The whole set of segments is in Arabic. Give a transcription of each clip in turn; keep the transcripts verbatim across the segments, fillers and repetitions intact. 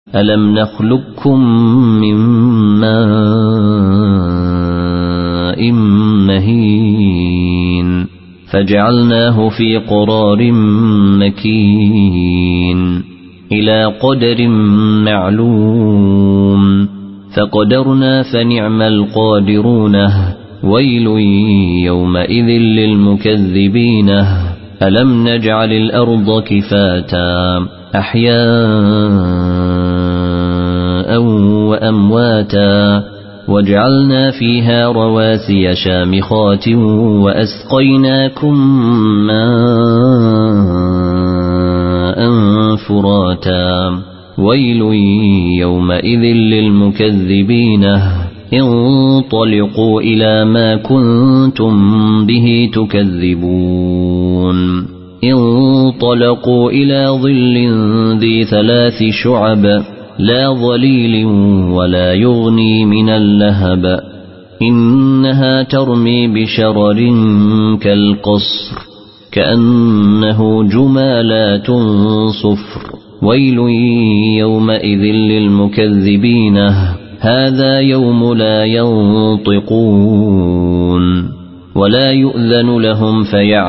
ألم نخلقكم من ماء مهين فجعلناه في قرار مكين إلى قدر معلوم فقدرنا فنعم القادرون ويل يومئذ للمكذبين ألم نجعل الأرض كفاتا أحياء وأمواتا وجعلنا فيها رواسي شامخات وأسقيناكم ماء فراتا ويل يومئذ للمكذبين انطلقوا إلى ما كنتم به تكذبون انطلقوا إلى ظل ذي ثلاث شعب لا ظليل ولا يغني من اللهب إنها ترمي بشرر كالقصر كأنه جمالات صفر ويل يومئذ للمكذبين هذا يوم لا ينطقون ولا يؤذن لهم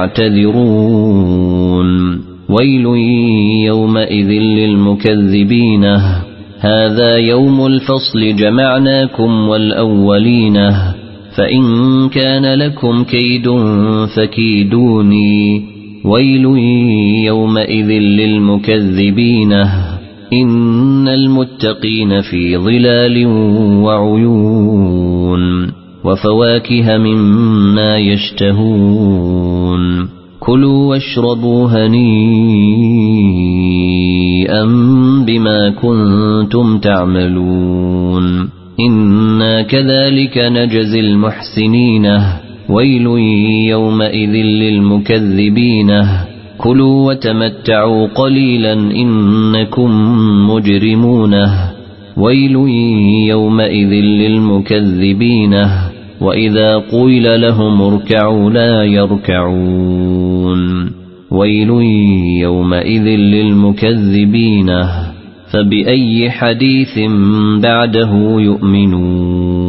فيعتذرون ويل يومئذ للمكذبين هذا يوم الفصل جمعناكم والأولين فإن كان لكم كيد فكيدوني ويل يومئذ للمكذبين إن المتقين في ظلال وعيون وفواكه مما يشتهون كلوا واشربوا هنيئا بما كنتم تعملون إنا كذلك نجزي المحسنين ويل يومئذ للمكذبين كلوا وتمتعوا قليلا إنكم مجرمون ويل يومئذ للمكذبين وإذا قيل لهم اركعوا لا يركعون ويل يومئذ للمكذبين فبأي حديث بعده يؤمنون